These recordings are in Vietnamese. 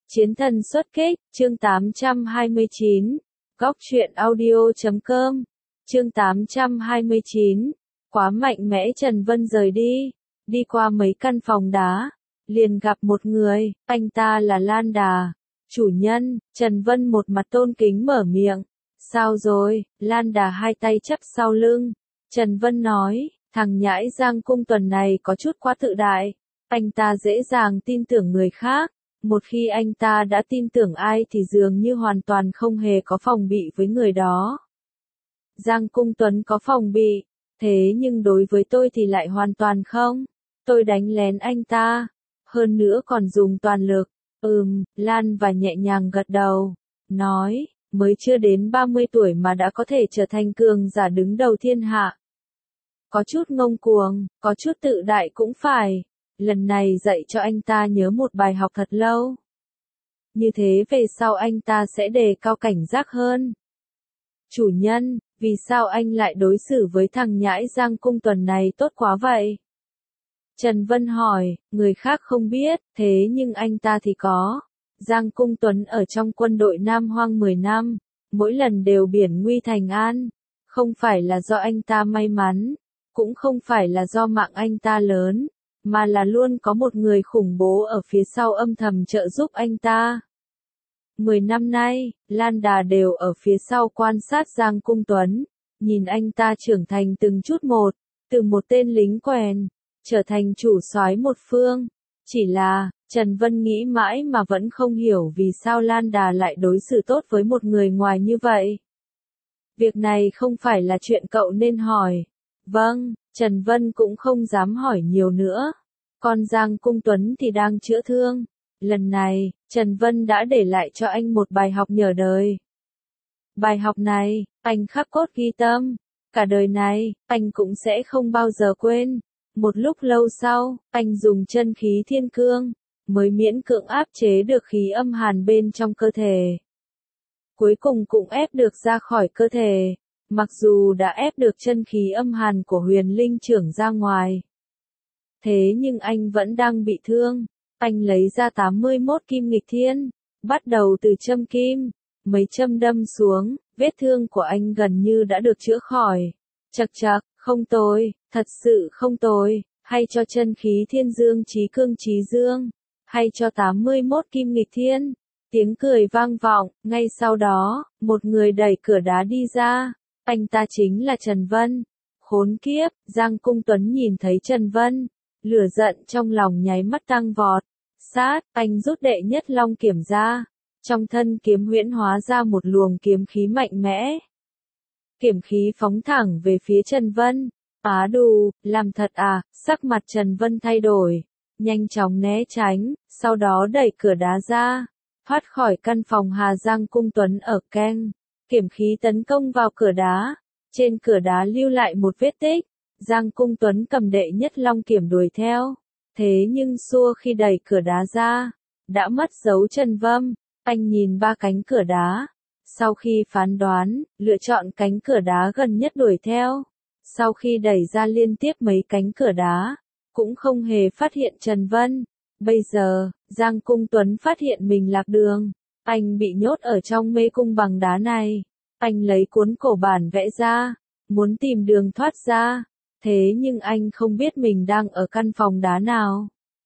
Chiến thần xuất kích, chương 829, góc truyện audio.com, chương 829, quá mạnh mẽ. Trần Vân rời đi qua mấy căn phòng đá, liền gặp một người, anh ta là Lan Đà, chủ nhân. Trần Vân một mặt tôn kính mở miệng, sao rồi? Lan Đà hai tay chắp sau lưng, Trần Vân nói, thằng nhãi Giang Cung tuần này có chút quá tự đại, anh ta dễ dàng tin tưởng người khác. Một khi anh ta đã tin tưởng ai thì dường như hoàn toàn không hề có phòng bị với người đó. Giang Cung Tuấn có phòng bị, thế nhưng đối với tôi thì lại hoàn toàn không. Tôi đánh lén anh ta, hơn nữa còn dùng toàn lực. Lan và nhẹ nhàng gật đầu, nói, mới chưa đến 30 tuổi mà đã có thể trở thành cường giả đứng đầu thiên hạ. Có chút ngông cuồng, có chút tự đại cũng phải. Lần này dạy cho anh ta nhớ một bài học thật lâu. Như thế về sau anh ta sẽ đề cao cảnh giác hơn. Chủ nhân, vì sao anh lại đối xử với thằng nhãi Giang Cung tuần này tốt quá vậy? Trần Vân hỏi, người khác không biết, thế nhưng anh ta thì có. Giang Cung Tuấn ở trong quân đội Nam Hoang 10 năm, mỗi lần đều biển nguy thành an. Không phải là do anh ta may mắn, cũng không phải là do mạng anh ta lớn, mà là luôn có một người khủng bố ở phía sau âm thầm trợ giúp anh ta. 10 năm nay, Lan Đà đều ở phía sau quan sát Giang Cung Tuấn, nhìn anh ta trưởng thành từng chút một, từ một tên lính quèn, trở thành chủ soái một phương. Chỉ là, Trần Vân nghĩ mãi mà vẫn không hiểu vì sao Lan Đà lại đối xử tốt với một người ngoài như vậy. Việc này không phải là chuyện cậu nên hỏi. Vâng, Trần Vân cũng không dám hỏi nhiều nữa. Còn Giang Cung Tuấn thì đang chữa thương. Lần này, Trần Vân đã để lại cho anh một bài học nhờ đời. Bài học này, anh khắc cốt ghi tâm. Cả đời này, anh cũng sẽ không bao giờ quên. Một lúc lâu sau, anh dùng chân khí thiên cương, mới miễn cưỡng áp chế được khí âm hàn bên trong cơ thể. Cuối cùng cũng ép được ra khỏi cơ thể. Mặc dù đã ép được chân khí âm hàn của Huyền Linh trưởng ra ngoài. Thế nhưng anh vẫn đang bị thương. Anh lấy ra 81 kim nghịch thiên, bắt đầu từ châm kim, mấy châm đâm xuống, vết thương của anh gần như đã được chữa khỏi. Chậc chậc, không tồi, thật sự không tồi, hay cho chân khí thiên dương chí cương chí dương, hay cho 81 kim nghịch thiên. Tiếng cười vang vọng, ngay sau đó, một người đẩy cửa đá đi ra, anh ta chính là Trần Vân. Khốn kiếp, Giang Cung Tuấn nhìn thấy Trần Vân, lửa giận trong lòng nháy mắt tăng vọt. Sát, anh rút đệ nhất long kiếm ra, trong thân kiếm huyễn hóa ra một luồng kiếm khí mạnh mẽ. Kiếm khí phóng thẳng về phía Trần Vân. Á đù, làm thật à? Sắc mặt Trần Vân thay đổi, nhanh chóng né tránh, sau đó đẩy cửa đá ra, thoát khỏi căn phòng Hà. Giang Cung Tuấn ở keng, kiếm khí tấn công vào cửa đá, trên cửa đá lưu lại một vết tích. Giang Cung Tuấn cầm đệ nhất long kiếm đuổi theo, thế nhưng xua khi đẩy cửa đá ra, đã mất dấu Trần Vân. Anh nhìn ba cánh cửa đá, sau khi phán đoán, lựa chọn cánh cửa đá gần nhất đuổi theo. Sau khi đẩy ra liên tiếp mấy cánh cửa đá, cũng không hề phát hiện Trần Vân. Bây giờ, Giang Cung Tuấn phát hiện mình lạc đường, anh bị nhốt ở trong mê cung bằng đá này. Anh lấy cuốn cổ bản vẽ ra, muốn tìm đường thoát ra. Thế nhưng anh không biết mình đang ở căn phòng đá nào.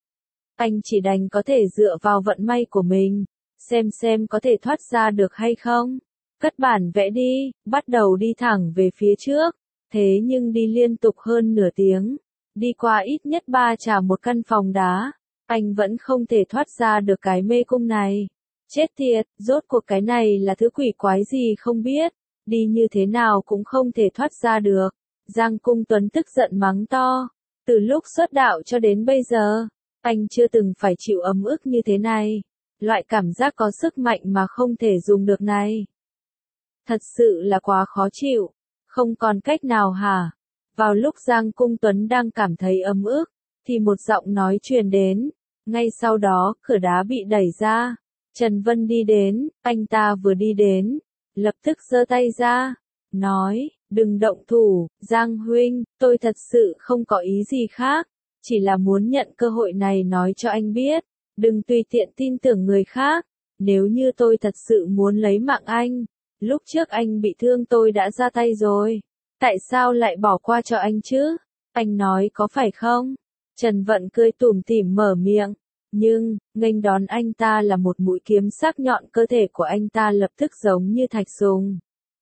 Anh chỉ đành có thể dựa vào vận may của mình, xem có thể thoát ra được hay không. Cất bản vẽ đi, bắt đầu đi thẳng về phía trước. Thế nhưng đi liên tục hơn nửa tiếng, đi qua ít nhất 3 một căn phòng đá, anh vẫn không thể thoát ra được cái mê cung này. Chết tiệt, rốt cuộc cái này là thứ quỷ quái gì không biết, đi như thế nào cũng không thể thoát ra được. Giang Cung Tuấn tức giận mắng to, từ lúc xuất đạo cho đến bây giờ, anh chưa từng phải chịu ấm ức như thế này, loại cảm giác có sức mạnh mà không thể dùng được này. Thật sự là quá khó chịu, không còn cách nào hả? Vào lúc Giang Cung Tuấn đang cảm thấy ấm ức, thì một giọng nói truyền đến, ngay sau đó cửa đá bị đẩy ra, Trần Vân đi đến, anh ta vừa đi đến, lập tức giơ tay ra, nói, đừng động thủ, Giang huynh, tôi thật sự không có ý gì khác, chỉ là muốn nhận cơ hội này nói cho anh biết, đừng tùy tiện tin tưởng người khác, nếu như tôi thật sự muốn lấy mạng anh, lúc trước anh bị thương tôi đã ra tay rồi. Tại sao lại bỏ qua cho anh chứ? Anh nói có phải không? Trần Vận cười tủm tỉm mở miệng. Nhưng, nghênh đón anh ta là một mũi kiếm sắc nhọn, cơ thể của anh ta lập tức giống như thạch sùng.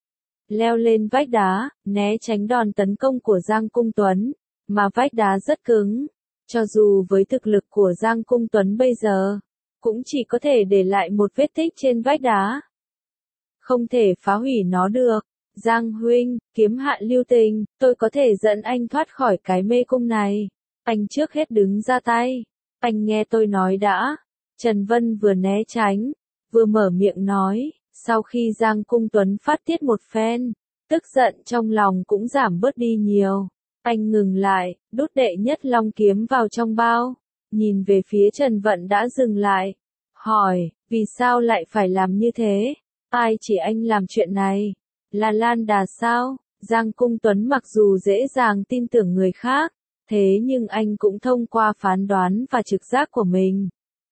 Leo lên vách đá, né tránh đòn tấn công của Giang Cung Tuấn, mà vách đá rất cứng. Cho dù với thực lực của Giang Cung Tuấn bây giờ, cũng chỉ có thể để lại một vết tích trên vách đá. Không thể phá hủy nó được. Giang huynh, kiếm hạ lưu tình, tôi có thể dẫn anh thoát khỏi cái mê cung này. Anh trước hết đứng ra tay. Anh nghe tôi nói đã. Trần Vân vừa né tránh, vừa mở miệng nói. Sau khi Giang Cung Tuấn phát tiết một phen, tức giận trong lòng cũng giảm bớt đi nhiều. Anh ngừng lại, đút đệ nhất long kiếm vào trong bao, nhìn về phía Trần Vận đã dừng lại. Hỏi, vì sao lại phải làm như thế? Ai chỉ anh làm chuyện này? Là Lan Đà sao? Giang Cung Tuấn mặc dù dễ dàng tin tưởng người khác, thế nhưng anh cũng thông qua phán đoán và trực giác của mình.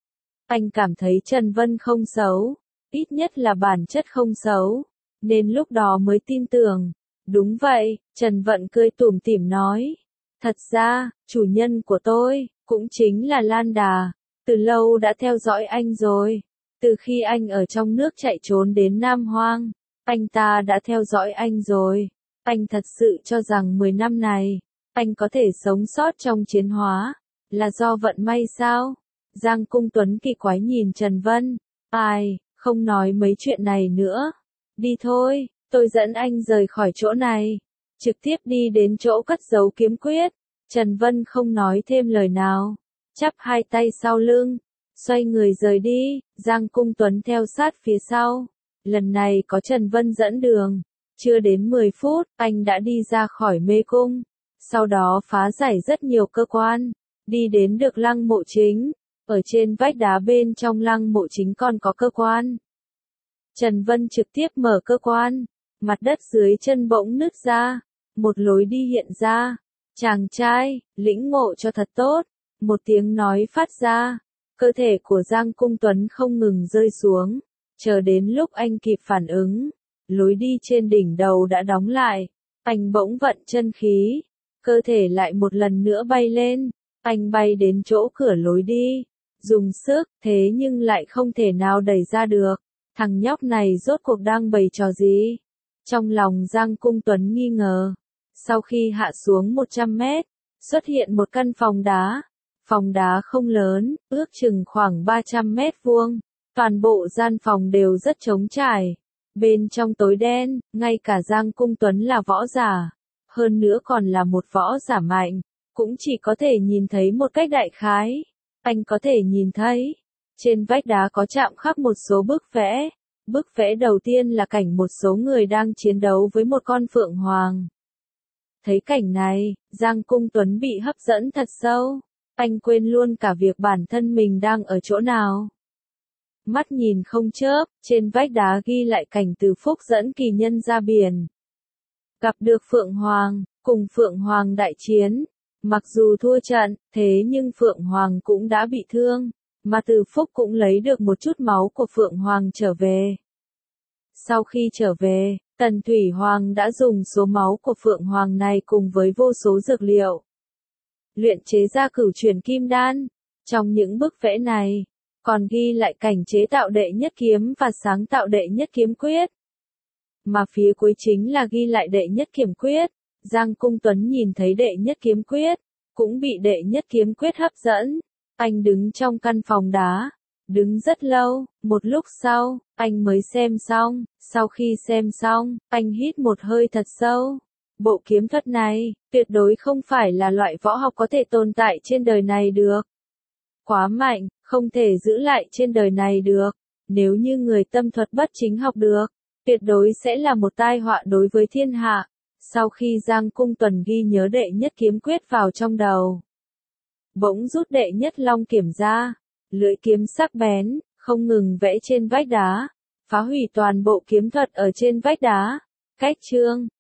Anh cảm thấy Trần Vân không xấu, ít nhất là bản chất không xấu, nên lúc đó mới tin tưởng. Đúng vậy, Trần Vận cười tủm tỉm nói. Thật ra, chủ nhân của tôi, cũng chính là Lan Đà, từ lâu đã theo dõi anh rồi. Từ khi anh ở trong nước chạy trốn đến Nam Hoang, anh ta đã theo dõi anh rồi. Anh thật sự cho rằng 10 năm này, anh có thể sống sót trong chiến hóa, là do vận may sao? Giang Cung Tuấn kỳ quái nhìn Trần Vân. Ai, không nói mấy chuyện này nữa. Đi thôi, tôi dẫn anh rời khỏi chỗ này. Trực tiếp đi đến chỗ cất giấu kiếm quyết. Trần Vân không nói thêm lời nào. Chắp hai tay sau lưng. Xoay người rời đi. Giang Cung Tuấn theo sát phía sau. Lần này có Trần Vân dẫn đường. Chưa đến 10 phút, anh đã đi ra khỏi mê cung. Sau đó phá giải rất nhiều cơ quan. Đi đến được lăng mộ chính. Ở trên vách đá bên trong lăng mộ chính còn có cơ quan. Trần Vân trực tiếp mở cơ quan. Mặt đất dưới chân bỗng nứt ra. Một lối đi hiện ra. Chàng trai, lĩnh ngộ cho thật tốt. Một tiếng nói phát ra. Cơ thể của Giang Cung Tuấn không ngừng rơi xuống. Chờ đến lúc anh kịp phản ứng. Lối đi trên đỉnh đầu đã đóng lại. Anh bỗng vận chân khí. Cơ thể lại một lần nữa bay lên. Anh bay đến chỗ cửa lối đi. Dùng sức, thế nhưng lại không thể nào đẩy ra được. Thằng nhóc này rốt cuộc đang bày trò gì? Trong lòng Giang Cung Tuấn nghi ngờ. Sau khi hạ xuống 100 mét, xuất hiện một căn phòng đá. Phòng đá không lớn, ước chừng khoảng 300 mét vuông. Toàn bộ gian phòng đều rất trống trải. Bên trong tối đen, ngay cả Giang Cung Tuấn là võ giả. Hơn nữa còn là một võ giả mạnh. Cũng chỉ có thể nhìn thấy một cách đại khái. Anh có thể nhìn thấy. Trên vách đá có chạm khắc một số bức vẽ. Bức vẽ đầu tiên là cảnh một số người đang chiến đấu với một con phượng hoàng. Thấy cảnh này, Giang Cung Tuấn bị hấp dẫn thật sâu. Anh quên luôn cả việc bản thân mình đang ở chỗ nào. Mắt nhìn không chớp, trên vách đá ghi lại cảnh Từ Phúc dẫn kỳ nhân ra biển. Gặp được Phượng Hoàng, cùng Phượng Hoàng đại chiến. Mặc dù thua trận, thế nhưng Phượng Hoàng cũng đã bị thương, mà Từ Phúc cũng lấy được một chút máu của Phượng Hoàng trở về. Sau khi trở về, Tần Thủy Hoàng đã dùng số máu của Phượng Hoàng này cùng với vô số dược liệu, luyện chế ra Cửu Chuyển Kim Đan. Trong những bức vẽ này, còn ghi lại cảnh chế tạo đệ nhất kiếm và sáng tạo đệ nhất kiếm quyết. Mà phía cuối chính là ghi lại đệ nhất kiếm quyết. Giang Cung Tuấn nhìn thấy đệ nhất kiếm quyết, cũng bị đệ nhất kiếm quyết hấp dẫn. Anh đứng trong căn phòng đá, đứng rất lâu, một lúc sau, anh mới xem xong. Sau khi xem xong, anh hít một hơi thật sâu. Bộ kiếm thuật này, tuyệt đối không phải là loại võ học có thể tồn tại trên đời này được. Quá mạnh, không thể giữ lại trên đời này được. Nếu như người tâm thuật bất chính học được, tuyệt đối sẽ là một tai họa đối với thiên hạ. Sau khi Giang Cung Tuấn ghi nhớ đệ nhất kiếm quyết vào trong đầu, bỗng rút đệ nhất long kiếm ra, lưỡi kiếm sắc bén, không ngừng vẽ trên vách đá, phá hủy toàn bộ kiếm thuật ở trên vách đá. Cách chương